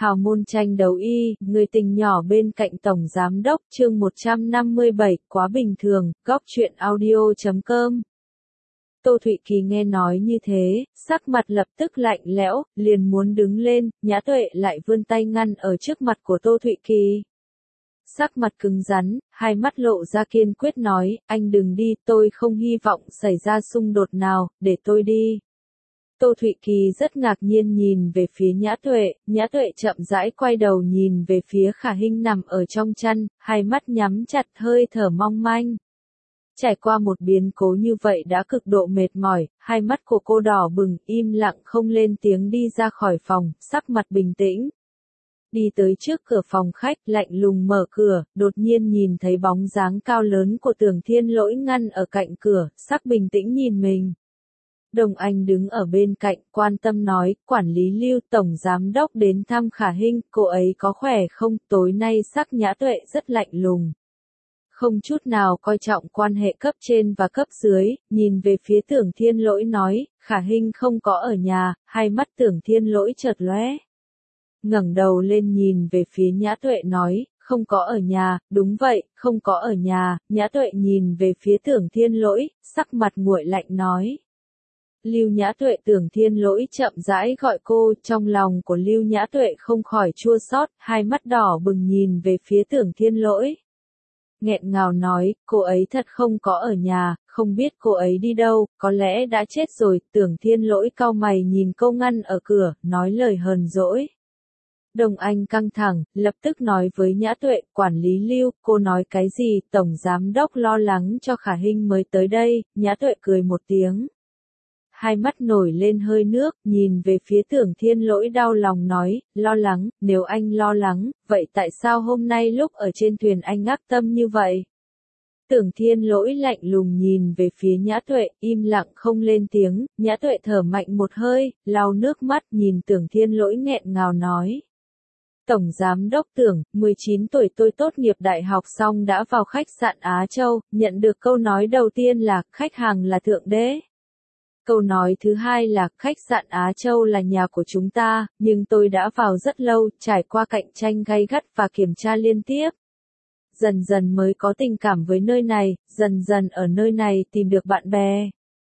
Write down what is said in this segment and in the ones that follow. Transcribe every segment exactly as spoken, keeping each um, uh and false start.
Hào môn tranh đấu y, người tình nhỏ bên cạnh tổng giám đốc, chương một trăm năm mươi bảy, quá bình thường, góc truyện audio chấm com. Tô Thụy Kỳ nghe nói như thế, sắc mặt lập tức lạnh lẽo, liền muốn đứng lên, Nhã Tuệ lại vươn tay ngăn ở trước mặt của Tô Thụy Kỳ. Sắc mặt cứng rắn, hai mắt lộ ra kiên quyết nói, anh đừng đi, tôi không hy vọng xảy ra xung đột nào, để tôi đi. Tô Thụy Kỳ rất ngạc nhiên nhìn về phía Nhã Tuệ, Nhã Tuệ chậm rãi quay đầu nhìn về phía Khả Hinh nằm ở trong chăn, hai mắt nhắm chặt hơi thở mong manh. Trải qua một biến cố như vậy đã cực độ mệt mỏi, hai mắt của cô đỏ bừng, im lặng không lên tiếng đi ra khỏi phòng, sắc mặt bình tĩnh. Đi tới trước cửa phòng khách, lạnh lùng mở cửa, đột nhiên nhìn thấy bóng dáng cao lớn của Tưởng Thiên Lỗi ngăn ở cạnh cửa, sắc bình tĩnh nhìn mình. Đồng Anh đứng ở bên cạnh, quan tâm nói, quản lý Lưu tổng giám đốc đến thăm Khả Hinh, cô ấy có khỏe không? Tối nay sắc Nhã Tuệ rất lạnh lùng. Không chút nào coi trọng quan hệ cấp trên và cấp dưới, nhìn về phía Tưởng Thiên Lỗi nói, Khả Hinh không có ở nhà, hai mắt Tưởng Thiên Lỗi chợt lóe. Ngẩng đầu lên nhìn về phía Nhã Tuệ nói, không có ở nhà, đúng vậy, không có ở nhà, Nhã Tuệ nhìn về phía Tưởng Thiên Lỗi, sắc mặt nguội lạnh nói. Lưu Nhã Tuệ. Tưởng Thiên Lỗi chậm rãi gọi cô, trong lòng của Lưu Nhã Tuệ không khỏi chua xót, hai mắt đỏ bừng nhìn về phía Tưởng Thiên Lỗi. Nghẹn ngào nói, cô ấy thật không có ở nhà, không biết cô ấy đi đâu, có lẽ đã chết rồi. Tưởng Thiên Lỗi cau mày nhìn cô ngăn ở cửa, nói lời hờn dỗi. Đồng Anh căng thẳng, lập tức nói với Nhã Tuệ, quản lý Lưu, cô nói cái gì? Tổng giám đốc lo lắng cho Khả Hinh mới tới đây. Nhã Tuệ cười một tiếng. Hai mắt nổi lên hơi nước, nhìn về phía Tưởng Thiên Lỗi đau lòng nói, lo lắng, nếu anh lo lắng, vậy tại sao hôm nay lúc ở trên thuyền anh ác tâm như vậy? Tưởng Thiên Lỗi lạnh lùng nhìn về phía Nhã Tuệ, im lặng không lên tiếng, Nhã Tuệ thở mạnh một hơi, lau nước mắt nhìn Tưởng Thiên Lỗi nghẹn ngào nói. Tổng giám đốc Tưởng, mười chín tuổi tôi tốt nghiệp đại học xong đã vào khách sạn Á Châu, nhận được câu nói đầu tiên là, khách hàng là thượng đế. Câu nói thứ hai là, khách sạn Á Châu là nhà của chúng ta, nhưng tôi đã vào rất lâu, trải qua cạnh tranh gay gắt và kiểm tra liên tiếp. Dần dần mới có tình cảm với nơi này, dần dần ở nơi này tìm được bạn bè.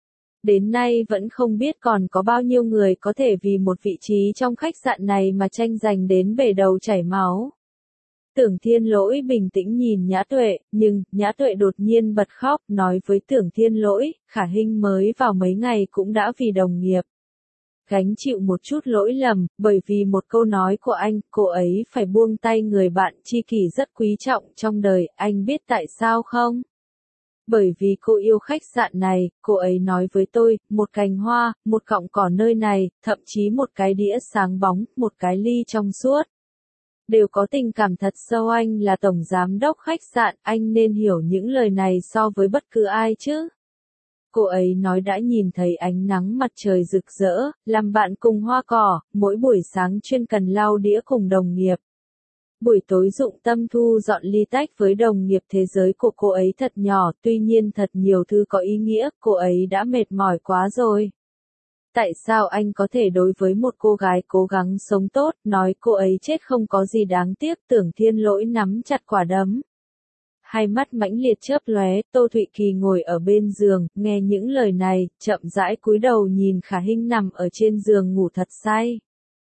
Đến nay vẫn không biết còn có bao nhiêu người có thể vì một vị trí trong khách sạn này mà tranh giành đến bể đầu chảy máu. Tưởng Thiên Lỗi bình tĩnh nhìn Nhã Tuệ, nhưng, Nhã Tuệ đột nhiên bật khóc, nói với Tưởng Thiên Lỗi, Khả Hinh mới vào mấy ngày cũng đã vì đồng nghiệp. Gánh chịu một chút lỗi lầm, bởi vì một câu nói của anh, cô ấy phải buông tay người bạn tri kỷ rất quý trọng trong đời, anh biết tại sao không? Bởi vì cô yêu khách sạn này, cô ấy nói với tôi, một cành hoa, một cọng cỏ nơi này, thậm chí một cái đĩa sáng bóng, một cái ly trong suốt. Đều có tình cảm thật sâu. Anh là tổng giám đốc khách sạn, anh nên hiểu những lời này so với bất cứ ai chứ. Cô ấy nói đã nhìn thấy ánh nắng mặt trời rực rỡ, làm bạn cùng hoa cỏ, mỗi buổi sáng chuyên cần lau đĩa cùng đồng nghiệp. Buổi tối dụng tâm thu dọn ly tách với đồng nghiệp. Thế giới của cô ấy thật nhỏ, tuy nhiên thật nhiều thứ có ý nghĩa, cô ấy đã mệt mỏi quá rồi. Tại sao anh có thể đối với một cô gái cố gắng sống tốt, nói cô ấy chết không có gì đáng tiếc? Tưởng Thiên Lỗi nắm chặt quả đấm. Hai mắt mãnh liệt chớp lóe, Tô Thụy Kỳ ngồi ở bên giường, nghe những lời này, chậm rãi cúi đầu nhìn Khả Hinh nằm ở trên giường ngủ thật say.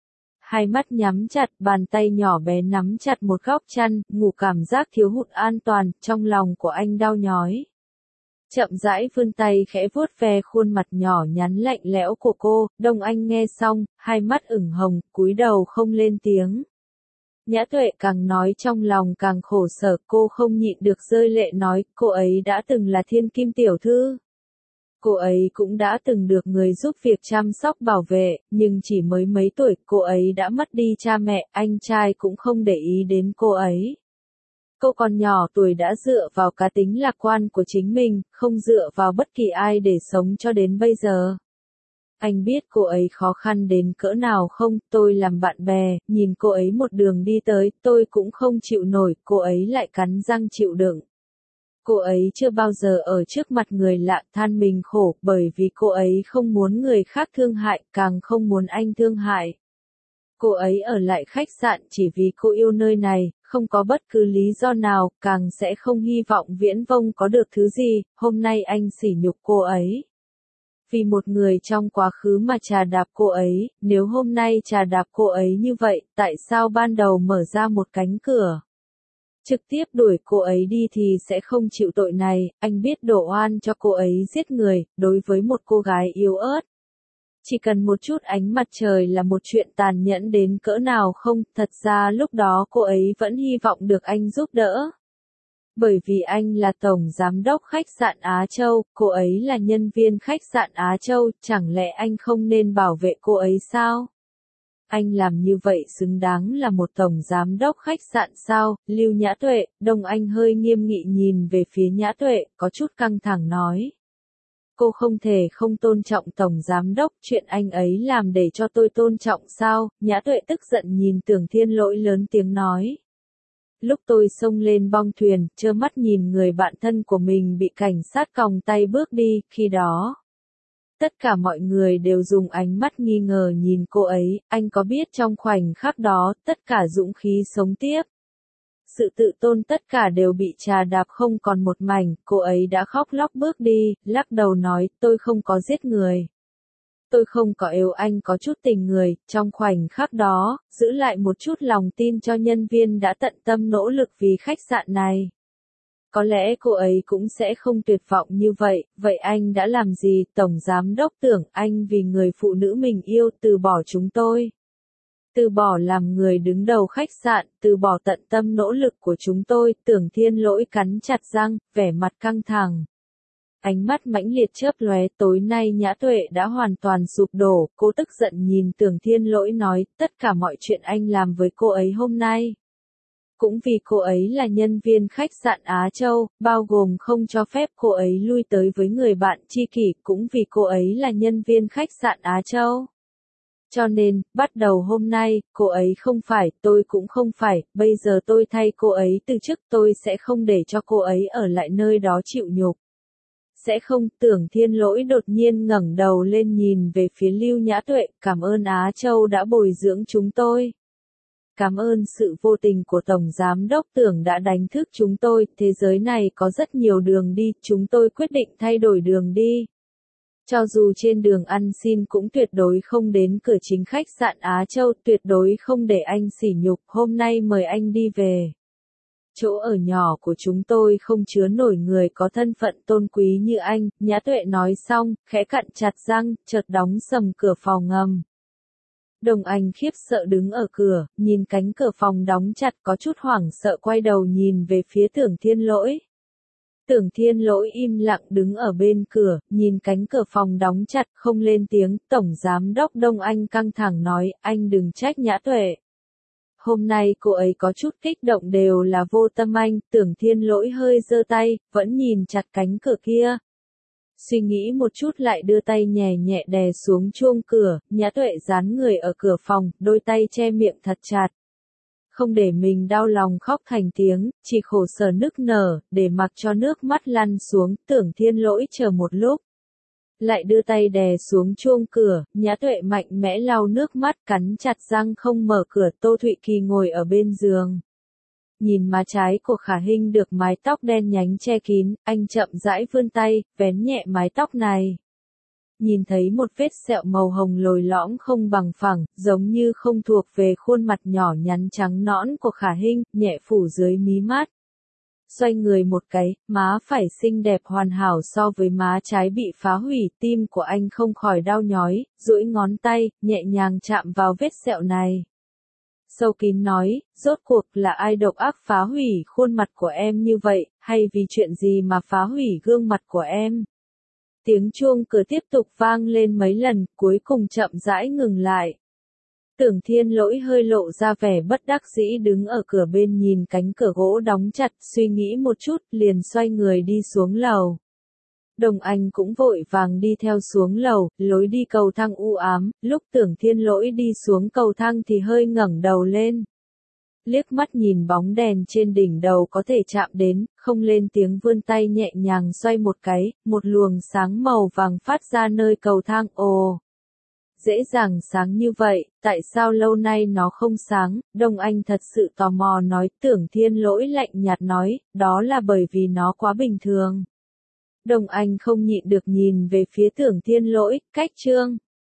Hai mắt nhắm chặt, bàn tay nhỏ bé nắm chặt một góc chăn, ngủ cảm giác thiếu hụt an toàn, trong lòng của anh đau nhói. Chậm rãi vươn tay khẽ vuốt ve khuôn mặt nhỏ nhắn lạnh lẽo của cô. Đông Anh nghe xong, hai mắt ửng hồng, cúi đầu không lên tiếng. Nhã Tuệ càng nói trong lòng càng khổ sở, cô không nhịn được rơi lệ nói, cô ấy đã từng là thiên kim tiểu thư. Cô ấy cũng đã từng được người giúp việc chăm sóc bảo vệ, nhưng chỉ mới mấy tuổi, cô ấy đã mất đi cha mẹ, anh trai cũng không để ý đến cô ấy. Cô còn nhỏ tuổi đã dựa vào cá tính lạc quan của chính mình, không dựa vào bất kỳ ai để sống cho đến bây giờ. Anh biết cô ấy khó khăn đến cỡ nào không? Tôi làm bạn bè, nhìn cô ấy một đường đi tới, tôi cũng không chịu nổi, cô ấy lại cắn răng chịu đựng. Cô ấy chưa bao giờ ở trước mặt người lạ than mình khổ, bởi vì cô ấy không muốn người khác thương hại, càng không muốn anh thương hại. Cô ấy ở lại khách sạn chỉ vì cô yêu nơi này, không có bất cứ lý do nào, càng sẽ không hy vọng Viễn Vông có được thứ gì, hôm nay anh sỉ nhục cô ấy. Vì một người trong quá khứ mà trà đạp cô ấy, nếu hôm nay trà đạp cô ấy như vậy, tại sao ban đầu mở ra một cánh cửa? Trực tiếp đuổi cô ấy đi thì sẽ không chịu tội này, anh biết đổ oan cho cô ấy giết người, đối với một cô gái yếu ớt. Chỉ cần một chút ánh mặt trời là một chuyện tàn nhẫn đến cỡ nào không, thật ra lúc đó cô ấy vẫn hy vọng được anh giúp đỡ. Bởi vì anh là tổng giám đốc khách sạn Á Châu, cô ấy là nhân viên khách sạn Á Châu, chẳng lẽ anh không nên bảo vệ cô ấy sao? Anh làm như vậy xứng đáng là một tổng giám đốc khách sạn sao? Lưu Nhã Tuệ, Đông Anh hơi nghiêm nghị nhìn về phía Nhã Tuệ, có chút căng thẳng nói. Cô không thể không tôn trọng tổng giám đốc, chuyện anh ấy làm để cho tôi tôn trọng sao? Nhã Tuệ tức giận nhìn Tưởng Thiên Lỗi lớn tiếng nói. Lúc tôi xông lên bong thuyền, trơ mắt nhìn người bạn thân của mình bị cảnh sát còng tay bước đi, khi đó. Tất cả mọi người đều dùng ánh mắt nghi ngờ nhìn cô ấy, anh có biết trong khoảnh khắc đó, tất cả dũng khí sống tiếp. Sự tự tôn tất cả đều bị trà đạp không còn một mảnh, cô ấy đã khóc lóc bước đi, lắc đầu nói, tôi không có giết người. Tôi không có yêu anh có chút tình người, trong khoảnh khắc đó, giữ lại một chút lòng tin cho nhân viên đã tận tâm nỗ lực vì khách sạn này. Có lẽ cô ấy cũng sẽ không tuyệt vọng như vậy, vậy anh đã làm gì? Tổng giám đốc Tưởng, anh vì người phụ nữ mình yêu từ bỏ chúng tôi. Từ bỏ làm người đứng đầu khách sạn, từ bỏ tận tâm nỗ lực của chúng tôi, Tưởng Thiên Lỗi cắn chặt răng, vẻ mặt căng thẳng. Ánh mắt mãnh liệt chớp lóe, tối nay Nhã Tuệ đã hoàn toàn sụp đổ, cô tức giận nhìn Tưởng Thiên Lỗi nói, tất cả mọi chuyện anh làm với cô ấy hôm nay. Cũng vì cô ấy là nhân viên khách sạn Á Châu, bao gồm không cho phép cô ấy lui tới với người bạn tri kỷ, cũng vì cô ấy là nhân viên khách sạn Á Châu. Cho nên, bắt đầu hôm nay, cô ấy không phải, tôi cũng không phải, bây giờ tôi thay cô ấy từ chức, tôi sẽ không để cho cô ấy ở lại nơi đó chịu nhục. Sẽ không. Tưởng Thiên Lỗi đột nhiên ngẩng đầu lên nhìn về phía Lưu Nhã Tuệ, cảm ơn Á Châu đã bồi dưỡng chúng tôi. Cảm ơn sự vô tình của Tổng Giám đốc Tưởng đã đánh thức chúng tôi, thế giới này có rất nhiều đường đi, chúng tôi quyết định thay đổi đường đi. Cho dù trên đường ăn xin cũng tuyệt đối không đến cửa chính khách sạn Á Châu, tuyệt đối không để anh sỉ nhục, hôm nay mời anh đi về. Chỗ ở nhỏ của chúng tôi không chứa nổi người có thân phận tôn quý như anh, Nhã Tuệ nói xong, khẽ cặn chặt răng, chợt đóng sầm cửa phòng ngầm. Đồng Anh khiếp sợ đứng ở cửa, nhìn cánh cửa phòng đóng chặt có chút hoảng sợ quay đầu nhìn về phía Tưởng Thiên Lỗi. Tưởng Thiên Lỗi im lặng đứng ở bên cửa, nhìn cánh cửa phòng đóng chặt không lên tiếng, Tổng Giám đốc Đông Anh căng thẳng nói, anh đừng trách Nhã Tuệ. Hôm nay cô ấy có chút kích động đều là vô tâm anh, Tưởng Thiên Lỗi hơi giơ tay, vẫn nhìn chặt cánh cửa kia. Suy nghĩ một chút lại đưa tay nhẹ nhẹ đè xuống chuông cửa, Nhã Tuệ dán người ở cửa phòng, đôi tay che miệng thật chặt. Không để mình đau lòng khóc thành tiếng, chỉ khổ sở nức nở, để mặc cho nước mắt lăn xuống, Tưởng Thiên Lỗi chờ một lúc. Lại đưa tay đè xuống chuông cửa, Nhã Tuệ mạnh mẽ lau nước mắt cắn chặt răng không mở cửa. Tô Thụy Kỳ ngồi ở bên giường. Nhìn má trái của Khả Hinh được mái tóc đen nhánh che kín, anh chậm rãi vươn tay, vén nhẹ mái tóc này. Nhìn thấy một vết sẹo màu hồng lồi lõm không bằng phẳng, giống như không thuộc về khuôn mặt nhỏ nhắn trắng nõn của Khả Hinh, nhẹ phủ dưới mí mắt. Xoay người một cái, má phải xinh đẹp hoàn hảo so với má trái bị phá hủy, tim của anh không khỏi đau nhói, duỗi ngón tay, nhẹ nhàng chạm vào vết sẹo này. Sâu kín nói, rốt cuộc là ai độc ác phá hủy khuôn mặt của em như vậy, hay vì chuyện gì mà phá hủy gương mặt của em? Tiếng chuông cửa tiếp tục vang lên mấy lần, cuối cùng chậm rãi ngừng lại. Tưởng Thiên Lỗi hơi lộ ra vẻ bất đắc dĩ đứng ở cửa bên nhìn cánh cửa gỗ đóng chặt, suy nghĩ một chút, liền xoay người đi xuống lầu. Đồng Anh cũng vội vàng đi theo xuống lầu, lối đi cầu thang u ám, lúc Tưởng Thiên Lỗi đi xuống cầu thang thì hơi ngẩng đầu lên. Liếc mắt nhìn bóng đèn trên đỉnh đầu có thể chạm đến, không lên tiếng vươn tay nhẹ nhàng xoay một cái, một luồng sáng màu vàng phát ra nơi cầu thang, ồ. dễ dàng sáng như vậy, tại sao lâu nay nó không sáng? Đông Anh thật sự tò mò nói. Tưởng Thiên Lỗi lạnh nhạt nói, đó là bởi vì nó quá bình thường. Đông Anh không nhịn được nhìn về phía Tưởng Thiên Lỗi, cách chương